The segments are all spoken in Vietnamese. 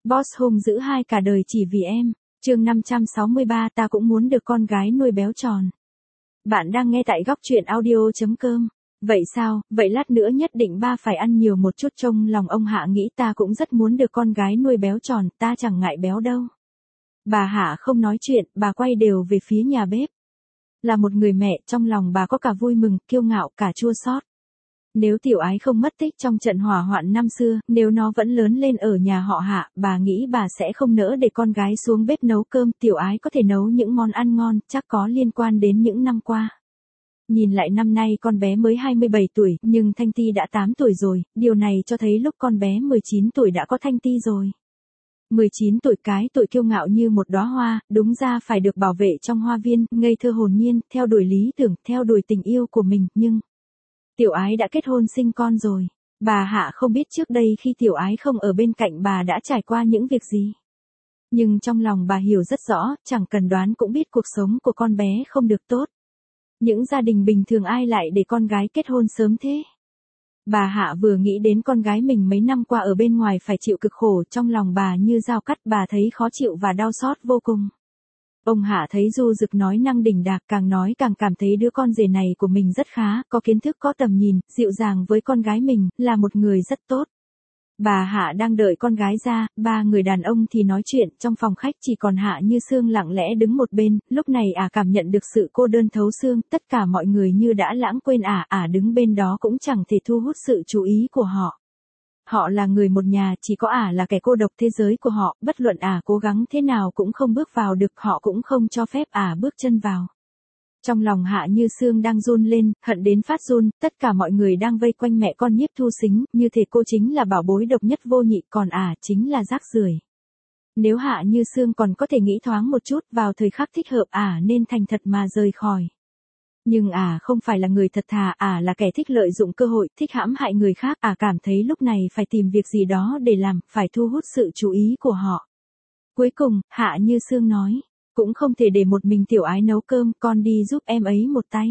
Boss hung dữ hai cả đời chỉ vì em. Chương 563 ta cũng muốn được con gái nuôi béo tròn. Bạn đang nghe tại góc truyện audio.com. Vậy sao, vậy lát nữa nhất định ba phải ăn nhiều một chút. Trong lòng ông Hạ nghĩ ta cũng rất muốn được con gái nuôi béo tròn, ta chẳng ngại béo đâu. Bà Hạ không nói chuyện, bà quay đều về phía nhà bếp. Là một người mẹ, trong lòng bà có cả vui mừng, kiêu ngạo, cả chua xót. Nếu Tiểu Ái không mất tích trong trận hỏa hoạn năm xưa, nếu nó vẫn lớn lên ở nhà họ Hạ, bà nghĩ bà sẽ không nỡ để con gái xuống bếp nấu cơm. Tiểu Ái có thể nấu những món ăn ngon, chắc có liên quan đến những năm qua. Nhìn lại năm nay con bé mới 27 tuổi, nhưng Thanh Ti đã 8 tuổi rồi, điều này cho thấy lúc con bé 19 tuổi đã có Thanh Ti rồi. 19 tuổi, cái tuổi kiêu ngạo như một đóa hoa, đúng ra phải được bảo vệ trong hoa viên, ngây thơ hồn nhiên, theo đuổi lý tưởng, theo đuổi tình yêu của mình, nhưng Tiểu Ái đã kết hôn sinh con rồi. Bà Hạ không biết trước đây khi Tiểu Ái không ở bên cạnh bà đã trải qua những việc gì. Nhưng trong lòng bà hiểu rất rõ, chẳng cần đoán cũng biết cuộc sống của con bé không được tốt. Những gia đình bình thường ai lại để con gái kết hôn sớm thế? Bà Hạ vừa nghĩ đến con gái mình mấy năm qua ở bên ngoài phải chịu cực khổ, trong lòng bà như dao cắt, bà thấy khó chịu và đau xót vô cùng. Ông Hạ thấy Du Dực nói năng đỉnh đạc, càng nói càng cảm thấy đứa con rể này của mình rất khá, có kiến thức, có tầm nhìn, dịu dàng với con gái mình, là một người rất tốt. Bà Hạ đang đợi con gái ra, ba người đàn ông thì nói chuyện, trong phòng khách chỉ còn Hạ Như Sương lặng lẽ đứng một bên, lúc này cảm nhận được sự cô đơn thấu xương, tất cả mọi người như đã lãng quên đứng bên đó cũng chẳng thể thu hút sự chú ý của họ. Họ là người một nhà, chỉ có là kẻ cô độc thế giới của họ, bất luận cố gắng thế nào cũng không bước vào được, họ cũng không cho phép bước chân vào. Trong lòng Hạ Như Sương đang run lên, hận đến phát run, tất cả mọi người đang vây quanh mẹ con Nhiếp Thu Sính, như thể cô chính là bảo bối độc nhất vô nhị, còn chính là rác rưởi. Nếu Hạ Như Sương còn có thể nghĩ thoáng một chút, vào thời khắc thích hợp nên thành thật mà rời khỏi. Nhưng không phải là người thật thà, là kẻ thích lợi dụng cơ hội, thích hãm hại người khác, cảm thấy lúc này phải tìm việc gì đó để làm, phải thu hút sự chú ý của họ. Cuối cùng, Hạ Như Sương nói, cũng không thể để một mình Tiểu Ái nấu cơm, con đi giúp em ấy một tay.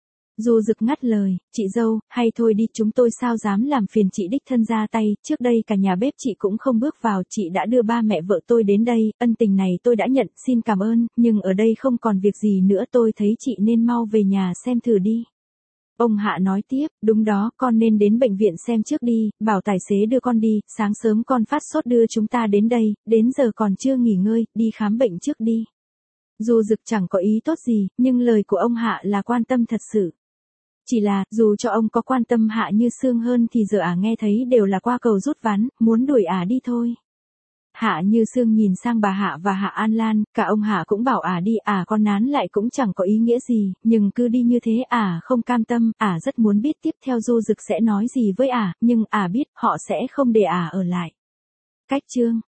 Du Dực ngắt lời, chị dâu, hay thôi đi, chúng tôi sao dám làm phiền chị đích thân ra tay, trước đây cả nhà bếp chị cũng không bước vào, chị đã đưa ba mẹ vợ tôi đến đây, ân tình này tôi đã nhận, xin cảm ơn, nhưng ở đây không còn việc gì nữa, tôi thấy chị nên mau về nhà xem thử đi. Ông Hạ nói tiếp, đúng đó, con nên đến bệnh viện xem trước đi, bảo tài xế đưa con đi, sáng sớm con phát sốt đưa chúng ta đến đây, đến giờ còn chưa nghỉ ngơi, đi khám bệnh trước đi. Du Dực chẳng có ý tốt gì, nhưng lời của ông Hạ là quan tâm thật sự. Chỉ là, dù cho ông có quan tâm Hạ Như Sương hơn thì giờ nghe thấy đều là qua cầu rút ván, muốn đuổi đi thôi. Hạ Như Sương nhìn sang bà Hạ và Hạ An Lan, cả ông Hạ cũng bảo đi, con nán lại cũng chẳng có ý nghĩa gì, nhưng cứ đi như thế không cam tâm, rất muốn biết tiếp theo Du Dực sẽ nói gì với nhưng biết họ sẽ không để ở lại. Cách chương